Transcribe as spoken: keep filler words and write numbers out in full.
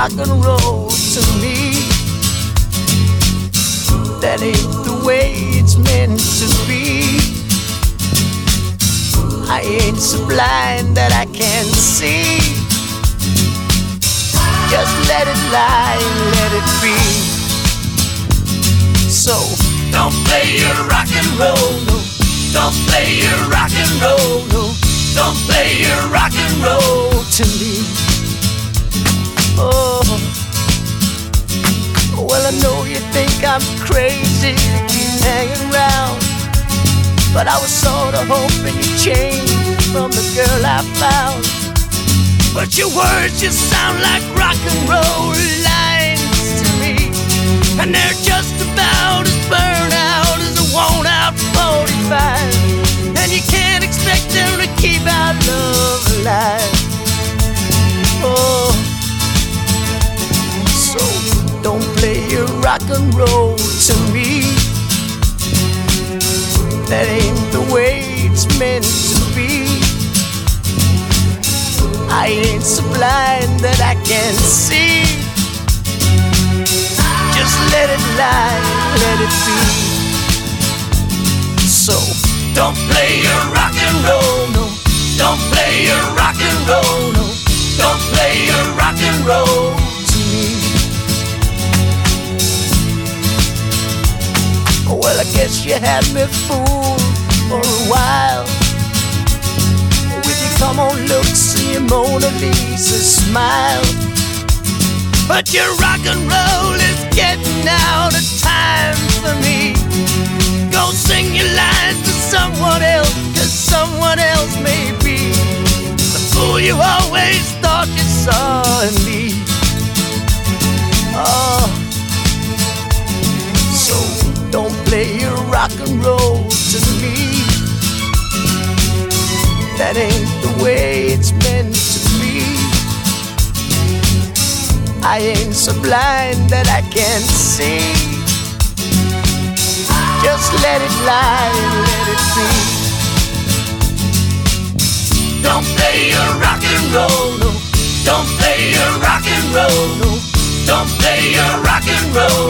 rock and roll to me. That ain't the way it's meant to be. I ain't so blind that I can't see. Just let it lie and let it be. So don't play your rock and roll, no. Don't play your rock and roll, no. Don't play your rock and roll to me. Oh, well, I know you think I'm crazy to keep hanging around, but I was sorta hoping you'd change from the girl I found. But your words just sound like rock and roll lines to me, and they're just about as burned out as a worn-out forty-five. And you can't expect them to keep our love alive. Oh, so don't play your rock and roll to me. That ain't the way it's meant to be. I ain't so blind that I can't see. Just let it lie, let it be. So don't play your rock and roll, no. Don't play your rock and roll, no. Don't play your rock and roll to me. Well, I guess you had me fooled for a while with your come on looks and your Mona Lisa smile. But your rock and roll is getting out of time for me. Go sing your lines to someone else, 'cause someone else may be the fool you always thought you saw in me. Oh, so don't play your rock and roll to me. That ain't the way it's meant to be. I ain't so blind that I can't see. Just let it lie and let it be. Don't play your rock and roll, no. Don't play your rock and roll, no. Don't play your rock and roll